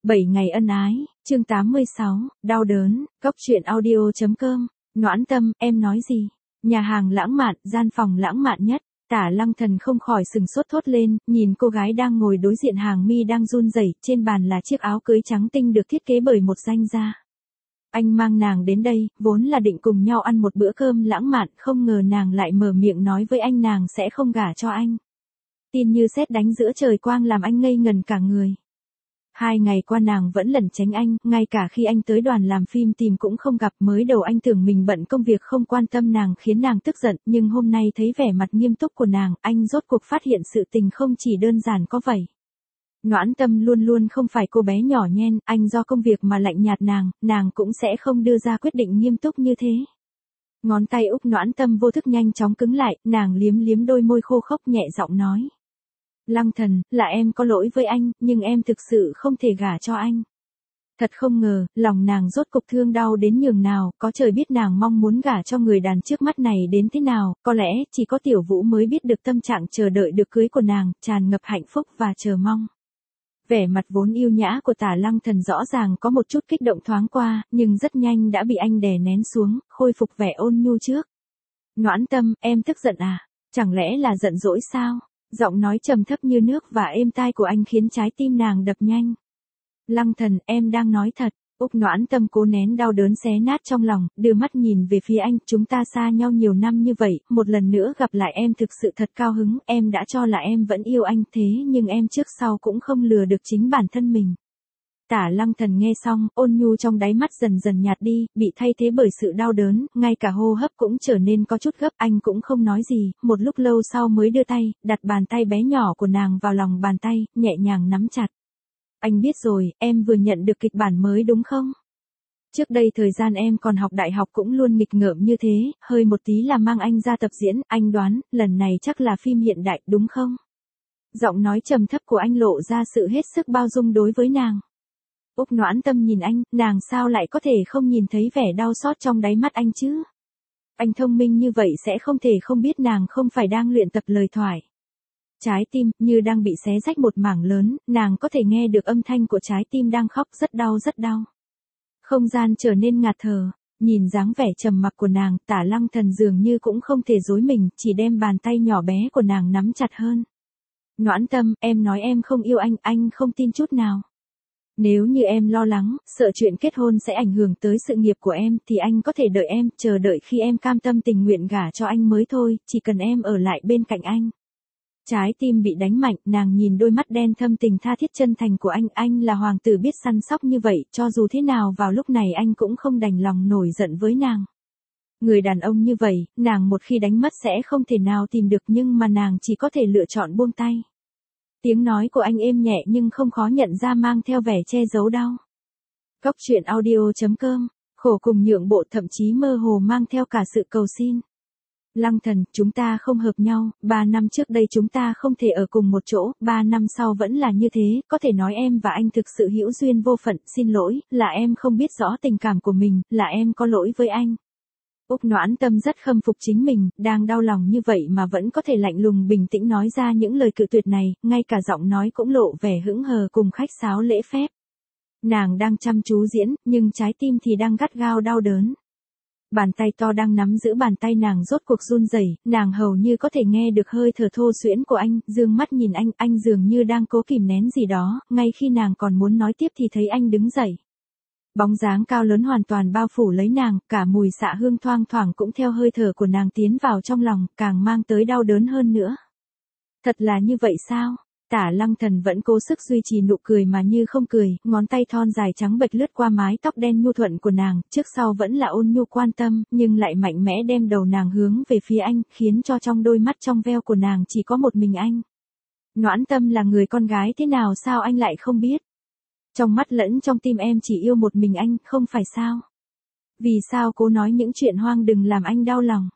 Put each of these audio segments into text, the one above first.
7 ngày ân ái, chương 86, đau đớn, Cốc truyện audio.com, Noãn Tâm, em nói gì? Nhà hàng lãng mạn, gian phòng lãng mạn nhất, Tả Lăng Thần không khỏi sừng sốt thốt lên, nhìn cô gái đang ngồi đối diện hàng mi đang run rẩy, trên bàn là chiếc áo cưới trắng tinh được thiết kế bởi một danh gia. Anh mang nàng đến đây, vốn là định cùng nhau ăn một bữa cơm lãng mạn, không ngờ nàng lại mở miệng nói với anh nàng sẽ không gả cho anh. Tin như sét đánh giữa trời quang làm anh ngây ngần cả người. 2 ngày qua nàng vẫn lẩn tránh anh, ngay cả khi anh tới đoàn làm phim tìm cũng không gặp. Mới đầu anh tưởng mình bận công việc không quan tâm nàng khiến nàng tức giận, nhưng hôm nay thấy vẻ mặt nghiêm túc của nàng, anh rốt cuộc phát hiện sự tình không chỉ đơn giản có vậy. Noãn Tâm luôn luôn không phải cô bé nhỏ nhen, anh do công việc mà lạnh nhạt nàng cũng sẽ không đưa ra quyết định nghiêm túc như thế. Ngón tay úc Noãn Tâm vô thức nhanh chóng cứng lại, nàng liếm liếm đôi môi khô khốc nhẹ giọng nói. Lăng Thần, là em có lỗi với anh, nhưng em thực sự không thể gả cho anh. Thật không ngờ, lòng nàng rốt cục thương đau đến nhường nào, có trời biết nàng mong muốn gả cho người đàn trước mắt này đến thế nào, có lẽ chỉ có Tiểu Vũ mới biết được tâm trạng chờ đợi được cưới của nàng, tràn ngập hạnh phúc và chờ mong. Vẻ mặt vốn yêu nhã của Tả Lăng Thần rõ ràng có một chút kích động thoáng qua, nhưng rất nhanh đã bị anh đè nén xuống, khôi phục vẻ ôn nhu trước. Noãn Tâm, em tức giận à? Chẳng lẽ là giận dỗi sao? Giọng nói trầm thấp như nước và êm tai của anh khiến trái tim nàng đập nhanh. Lăng Thần, em đang nói thật. Úc Noãn Tâm cố nén đau đớn xé nát trong lòng, đưa mắt nhìn về phía anh. Chúng ta xa nhau nhiều năm như vậy, một lần nữa gặp lại em thực sự thật cao hứng. Em đã cho là em vẫn yêu anh thế nhưng em trước sau cũng không lừa được chính bản thân mình. Tả Lăng Thần nghe xong, ôn nhu trong đáy mắt dần dần nhạt đi, bị thay thế bởi sự đau đớn, ngay cả hô hấp cũng trở nên có chút gấp. Anh cũng không nói gì, một lúc lâu sau mới đưa tay, đặt bàn tay bé nhỏ của nàng vào lòng bàn tay, nhẹ nhàng nắm chặt. Anh biết rồi, em vừa nhận được kịch bản mới đúng không? Trước đây thời gian em còn học đại học cũng luôn nghịch ngợm như thế, hơi một tí là mang anh ra tập diễn, anh đoán, lần này chắc là phim hiện đại đúng không? Giọng nói trầm thấp của anh lộ ra sự hết sức bao dung đối với nàng. Úc Noãn Tâm nhìn anh, nàng sao lại có thể không nhìn thấy vẻ đau xót trong đáy mắt anh chứ? Anh thông minh như vậy sẽ không thể không biết nàng không phải đang luyện tập lời thoại. Trái tim, như đang bị xé rách một mảng lớn, nàng có thể nghe được âm thanh của trái tim đang khóc rất đau rất đau. Không gian trở nên ngạt thở, nhìn dáng vẻ trầm mặc của nàng, Tả Lăng Thần dường như cũng không thể dối mình, chỉ đem bàn tay nhỏ bé của nàng nắm chặt hơn. Noãn Tâm, em nói em không yêu anh không tin chút nào. Nếu như em lo lắng, sợ chuyện kết hôn sẽ ảnh hưởng tới sự nghiệp của em, thì anh có thể đợi em, chờ đợi khi em cam tâm tình nguyện gả cho anh mới thôi, chỉ cần em ở lại bên cạnh anh. Trái tim bị đánh mạnh, nàng nhìn đôi mắt đen thâm tình tha thiết chân thành của anh là hoàng tử biết săn sóc như vậy, cho dù thế nào vào lúc này anh cũng không đành lòng nổi giận với nàng. Người đàn ông như vậy, nàng một khi đánh mất sẽ không thể nào tìm được nhưng mà nàng chỉ có thể lựa chọn buông tay. Tiếng nói của anh êm nhẹ nhưng không khó nhận ra mang theo vẻ che giấu đau. Cốc truyện audio.com, khổ cùng nhượng bộ thậm chí mơ hồ mang theo cả sự cầu xin. Lăng Thần, chúng ta không hợp nhau, 3 năm trước đây chúng ta không thể ở cùng một chỗ, 3 năm sau vẫn là như thế, có thể nói em và anh thực sự hữu duyên vô phận, xin lỗi, là em không biết rõ tình cảm của mình, là em có lỗi với anh. Úc Noãn Tâm rất khâm phục chính mình, đang đau lòng như vậy mà vẫn có thể lạnh lùng bình tĩnh nói ra những lời cự tuyệt này, ngay cả giọng nói cũng lộ vẻ hững hờ cùng khách sáo lễ phép. Nàng đang chăm chú diễn, nhưng trái tim thì đang gắt gao đau đớn. Bàn tay to đang nắm giữ bàn tay nàng rốt cuộc run rẩy, nàng hầu như có thể nghe được hơi thở thô suyễn của anh, dương mắt nhìn anh dường như đang cố kìm nén gì đó, ngay khi nàng còn muốn nói tiếp thì thấy anh đứng dậy. Bóng dáng cao lớn hoàn toàn bao phủ lấy nàng, cả mùi xạ hương thoang thoảng cũng theo hơi thở của nàng tiến vào trong lòng, càng mang tới đau đớn hơn nữa. Thật là như vậy sao? Tả Lăng Thần vẫn cố sức duy trì nụ cười mà như không cười, ngón tay thon dài trắng bệch lướt qua mái tóc đen nhu thuận của nàng, trước sau vẫn là ôn nhu quan tâm, nhưng lại mạnh mẽ đem đầu nàng hướng về phía anh, khiến cho trong đôi mắt trong veo của nàng chỉ có một mình anh. Noãn Tâm là người con gái thế nào sao anh lại không biết? Trong mắt lẫn trong tim em chỉ yêu một mình anh, không phải sao? Vì sao cố nói những chuyện hoang đừng làm anh đau lòng?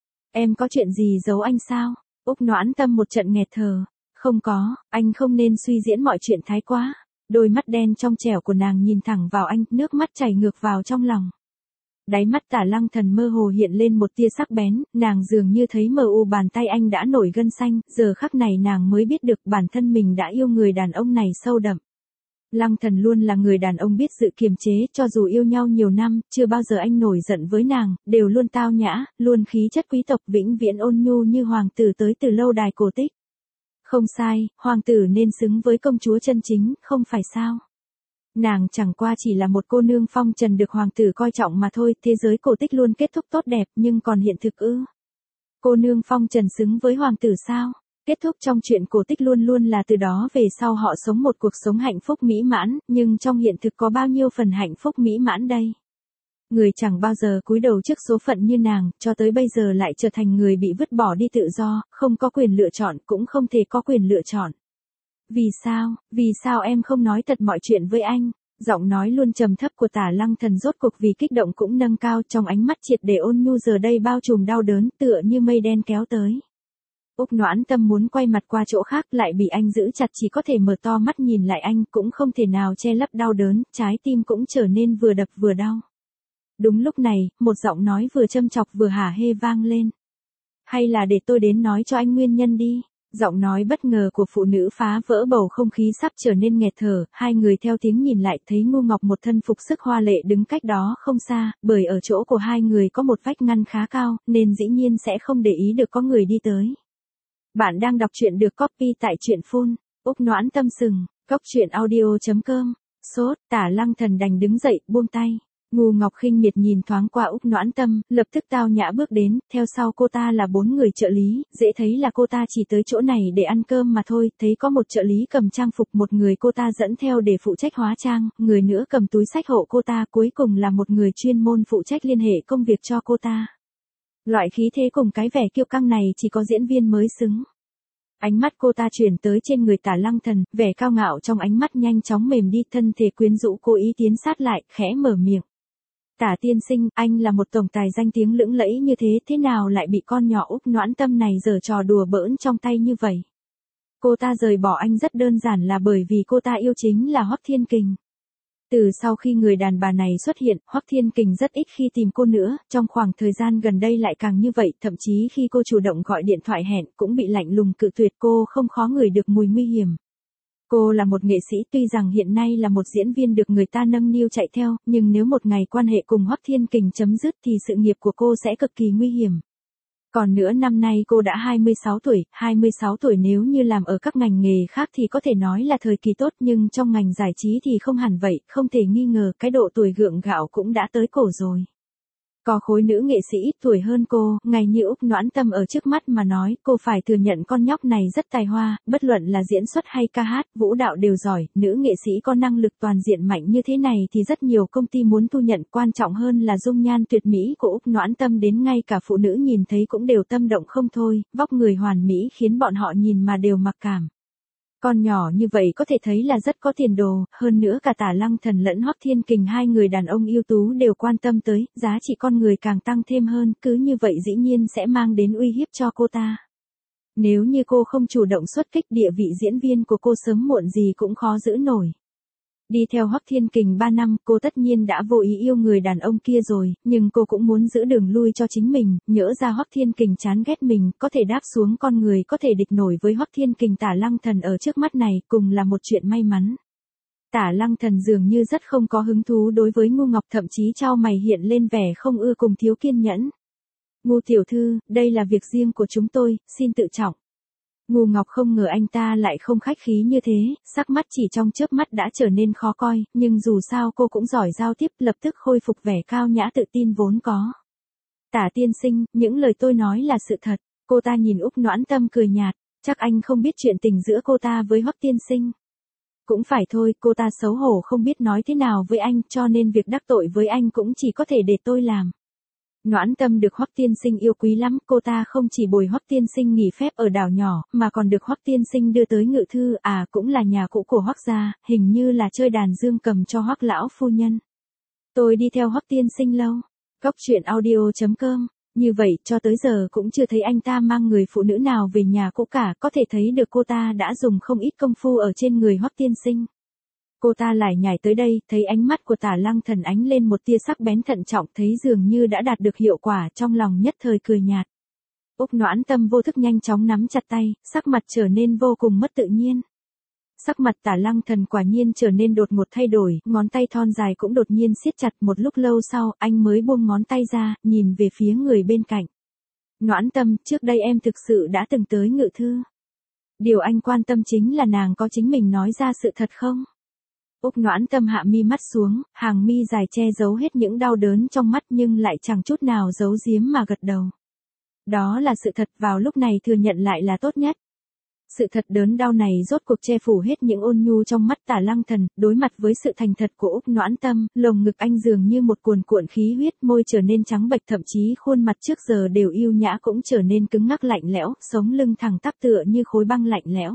Em có chuyện gì giấu anh sao? Úc Noãn Tâm một trận nghẹt thở. Không có, anh không nên suy diễn mọi chuyện thái quá. Đôi mắt đen trong trẻo của nàng nhìn thẳng vào anh, nước mắt chảy ngược vào trong lòng. Đáy mắt Tả Lăng Thần mơ hồ hiện lên một tia sắc bén, nàng dường như thấy mờ u bàn tay anh đã nổi gân xanh, giờ khắc này nàng mới biết được bản thân mình đã yêu người đàn ông này sâu đậm. Lăng Thần luôn là người đàn ông biết sự kiềm chế, cho dù yêu nhau nhiều năm, chưa bao giờ anh nổi giận với nàng, đều luôn tao nhã, luôn khí chất quý tộc vĩnh viễn ôn nhu như hoàng tử tới từ lâu đài cổ tích. Không sai, hoàng tử nên xứng với công chúa chân chính, không phải sao? Nàng chẳng qua chỉ là một cô nương phong trần được hoàng tử coi trọng mà thôi, thế giới cổ tích luôn kết thúc tốt đẹp nhưng còn hiện thực ư? Cô nương phong trần xứng với hoàng tử sao? Kết thúc trong chuyện cổ tích luôn luôn là từ đó về sau họ sống một cuộc sống hạnh phúc mỹ mãn, nhưng trong hiện thực có bao nhiêu phần hạnh phúc mỹ mãn đây? Người chẳng bao giờ cúi đầu trước số phận như nàng, cho tới bây giờ lại trở thành người bị vứt bỏ đi tự do, không có quyền lựa chọn, cũng không thể có quyền lựa chọn. Vì sao em không nói thật mọi chuyện với anh? Giọng nói luôn trầm thấp của Tả Lăng Thần rốt cuộc vì kích động cũng nâng cao, trong ánh mắt triệt để ôn nhu giờ đây bao trùm đau đớn, tựa như mây đen kéo tới. Úc Noãn Tâm muốn quay mặt qua chỗ khác lại bị anh giữ chặt, chỉ có thể mở to mắt nhìn lại anh, cũng không thể nào che lấp đau đớn, trái tim cũng trở nên vừa đập vừa đau. Đúng lúc này, một giọng nói vừa châm chọc vừa hả hê vang lên. Hay là để tôi đến nói cho anh nguyên nhân đi. Giọng nói bất ngờ của phụ nữ phá vỡ bầu không khí sắp trở nên nghẹt thở, hai người theo tiếng nhìn lại thấy Ngô Ngọc một thân phục sức hoa lệ đứng cách đó không xa, bởi ở chỗ của hai người có một vách ngăn khá cao, nên dĩ nhiên sẽ không để ý được có người đi tới. Bạn đang đọc truyện được copy tại truyện phun. Úc Noãn Tâm sừng, coctruyện.audio.com. Sốt, Tả Lăng Thần đành đứng dậy, buông tay. Ngô Ngọc khinh miệt nhìn thoáng qua Úc Noãn Tâm, lập tức tao nhã bước đến, theo sau cô ta là 4 người trợ lý, dễ thấy là cô ta chỉ tới chỗ này để ăn cơm mà thôi, thấy có một trợ lý cầm trang phục, một người cô ta dẫn theo để phụ trách hóa trang, người nữa cầm túi xách hộ cô ta, cuối cùng là một người chuyên môn phụ trách liên hệ công việc cho cô ta. Loại khí thế cùng cái vẻ kiêu căng này chỉ có diễn viên mới xứng. Ánh mắt cô ta chuyển tới trên người Tả Lăng Thần, vẻ cao ngạo trong ánh mắt nhanh chóng mềm đi, thân thể quyến rũ cố ý tiến sát lại, khẽ mở miệng. Tả tiên sinh, anh là một tổng tài danh tiếng lững lẫy như thế nào lại bị con nhỏ Úc Noãn Tâm này giở trò đùa bỡn trong tay như vậy? Cô ta rời bỏ anh rất đơn giản là bởi vì cô ta yêu chính là Hoắc Thiên Kình. Từ sau khi người đàn bà này xuất hiện, Hoắc Thiên Kình rất ít khi tìm cô nữa, trong khoảng thời gian gần đây lại càng như vậy, thậm chí khi cô chủ động gọi điện thoại hẹn cũng bị lạnh lùng cự tuyệt, cô không khó ngửi được mùi nguy hiểm. Cô là một nghệ sĩ, tuy rằng hiện nay là một diễn viên được người ta nâng niu chạy theo, nhưng nếu một ngày quan hệ cùng Hoắc Thiên Kình chấm dứt thì sự nghiệp của cô sẽ cực kỳ nguy hiểm. Còn nữa năm nay cô đã 26 tuổi nếu như làm ở các ngành nghề khác thì có thể nói là thời kỳ tốt, nhưng trong ngành giải trí thì không hẳn vậy, không thể nghi ngờ cái độ tuổi gượng gạo cũng đã tới cổ rồi. Có khối nữ nghệ sĩ ít tuổi hơn cô, ngay như Úc Noãn Tâm ở trước mắt mà nói, cô phải thừa nhận con nhóc này rất tài hoa, bất luận là diễn xuất hay ca hát, vũ đạo đều giỏi, nữ nghệ sĩ có năng lực toàn diện mạnh như thế này thì rất nhiều công ty muốn thu nhận, quan trọng hơn là dung nhan tuyệt mỹ của Úc Noãn Tâm đến ngay cả phụ nữ nhìn thấy cũng đều tâm động không thôi, vóc người hoàn mỹ khiến bọn họ nhìn mà đều mặc cảm. Con nhỏ như vậy có thể thấy là rất có tiền đồ, hơn nữa cả Tả Lăng Thần lẫn Hoắc Thiên Kình hai người đàn ông ưu tú đều quan tâm tới, giá trị con người càng tăng thêm hơn, cứ như vậy dĩ nhiên sẽ mang đến uy hiếp cho cô ta. Nếu như cô không chủ động xuất kích, địa vị diễn viên của cô sớm muộn gì cũng khó giữ nổi. Đi theo Hoắc Thiên Kình 3 năm, cô tất nhiên đã vô ý yêu người đàn ông kia rồi, nhưng cô cũng muốn giữ đường lui cho chính mình, nhỡ ra Hoắc Thiên Kình chán ghét mình, có thể đáp xuống con người có thể địch nổi với Hoắc Thiên Kình. Tả Lăng Thần ở trước mắt này, cùng là một chuyện may mắn. Tả Lăng Thần dường như rất không có hứng thú đối với Ngô Ngọc, thậm chí chau mày hiện lên vẻ không ưa cùng thiếu kiên nhẫn. Ngô tiểu thư, đây là việc riêng của chúng tôi, xin tự trọng. Ngô Ngọc không ngờ anh ta lại không khách khí như thế, sắc mắt chỉ trong chớp mắt đã trở nên khó coi, nhưng dù sao cô cũng giỏi giao tiếp, lập tức khôi phục vẻ cao nhã tự tin vốn có. Tả tiên sinh, những lời tôi nói là sự thật. Cô ta nhìn Úc Noãn Tâm cười nhạt, chắc anh không biết chuyện tình giữa cô ta với Hoắc tiên sinh. Cũng phải thôi, cô ta xấu hổ không biết nói thế nào với anh, cho nên việc đắc tội với anh cũng chỉ có thể để tôi làm. Noãn Tâm được Hoắc tiên sinh yêu quý lắm, cô ta không chỉ bồi Hoắc tiên sinh nghỉ phép ở đảo nhỏ, mà còn được Hoắc tiên sinh đưa tới Ngự Thư, cũng là nhà cũ của Hoắc gia, hình như là chơi đàn dương cầm cho Hoắc lão phu nhân. Tôi đi theo Hoắc tiên sinh lâu. Coctruyện.audio.com. Như vậy, cho tới giờ cũng chưa thấy anh ta mang người phụ nữ nào về nhà cũ cả, có thể thấy được cô ta đã dùng không ít công phu ở trên người Hoắc tiên sinh. Cô ta lại nhảy tới đây, thấy ánh mắt của Tả Lăng Thần ánh lên một tia sắc bén thận trọng, thấy dường như đã đạt được hiệu quả, trong lòng nhất thời cười nhạt. Úc Noãn Tâm vô thức nhanh chóng nắm chặt tay, sắc mặt trở nên vô cùng mất tự nhiên. Sắc mặt Tả Lăng Thần quả nhiên trở nên đột ngột thay đổi, ngón tay thon dài cũng đột nhiên siết chặt. Một lúc lâu sau, anh mới buông ngón tay ra, nhìn về phía người bên cạnh. Noãn Tâm, trước đây em thực sự đã từng tới Ngự Thư. Điều anh quan tâm chính là nàng có chính mình nói ra sự thật không? Úc Noãn Tâm hạ mi mắt xuống, hàng mi dài che giấu hết những đau đớn trong mắt nhưng lại chẳng chút nào giấu giếm mà gật đầu. Đó là sự thật, vào lúc này thừa nhận lại là tốt nhất. Sự thật đớn đau này rốt cuộc che phủ hết những ôn nhu trong mắt Tả Lăng Thần, đối mặt với sự thành thật của Úc Noãn Tâm, lồng ngực anh dường như một cuồn cuộn khí huyết, môi trở nên trắng bệch, thậm chí khuôn mặt trước giờ đều yêu nhã cũng trở nên cứng ngắc lạnh lẽo, sống lưng thẳng tắp tựa như khối băng lạnh lẽo.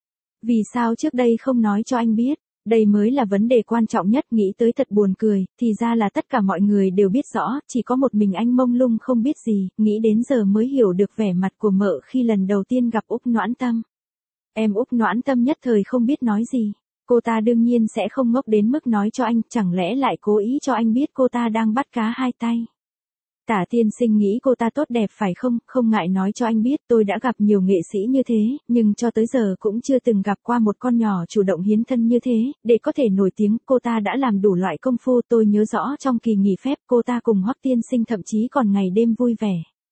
Vì sao trước đây không nói cho anh biết? Đây mới là vấn đề quan trọng nhất, nghĩ tới thật buồn cười, thì ra là tất cả mọi người đều biết rõ, chỉ có một mình anh mông lung không biết gì, nghĩ đến giờ mới hiểu được vẻ mặt của mợ khi lần đầu tiên gặp Úc Noãn Tâm. Em Úc Noãn Tâm nhất thời không biết nói gì, cô ta đương nhiên sẽ không ngốc đến mức nói cho anh, chẳng lẽ lại cố ý cho anh biết cô ta đang bắt cá hai tay. Tả tiên sinh nghĩ cô ta tốt đẹp phải không, không ngại nói cho anh biết, tôi đã gặp nhiều nghệ sĩ như thế, nhưng cho tới giờ cũng chưa từng gặp qua một con nhỏ chủ động hiến thân như thế, để có thể nổi tiếng. Cô ta đã làm đủ loại công phu, tôi nhớ rõ trong kỳ nghỉ phép cô ta cùng Hoắc tiên sinh thậm chí còn ngày đêm vui vẻ.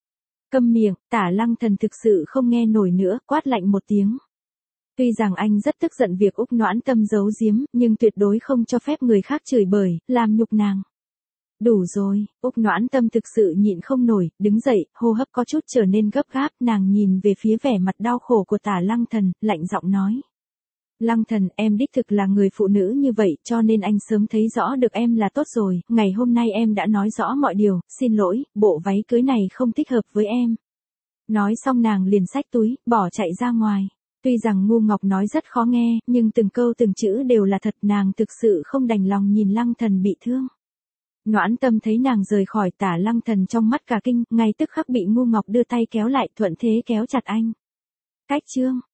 Câm miệng, Tả Lăng Thần thực sự không nghe nổi nữa, quát lạnh một tiếng. Tuy rằng anh rất tức giận việc Úc Noãn Tâm giấu giếm, nhưng tuyệt đối không cho phép người khác chửi bới, làm nhục nàng. Đủ rồi, Úc Noãn Tâm thực sự nhịn không nổi, đứng dậy, hô hấp có chút trở nên gấp gáp, nàng nhìn về phía vẻ mặt đau khổ của Tả Lăng Thần, lạnh giọng nói. Lăng Thần, em đích thực là người phụ nữ như vậy, cho nên anh sớm thấy rõ được em là tốt rồi, ngày hôm nay em đã nói rõ mọi điều, xin lỗi, bộ váy cưới này không thích hợp với em. Nói xong nàng liền xách túi, bỏ chạy ra ngoài. Tuy rằng ngu ngọc nói rất khó nghe, nhưng từng câu từng chữ đều là thật, nàng thực sự không đành lòng nhìn Lăng Thần bị thương. Noãn Tâm thấy nàng rời khỏi, Tả Lăng Thần trong mắt cả kinh, ngay tức khắc bị ngu ngọc đưa tay kéo lại, thuận thế kéo chặt anh. Cách chương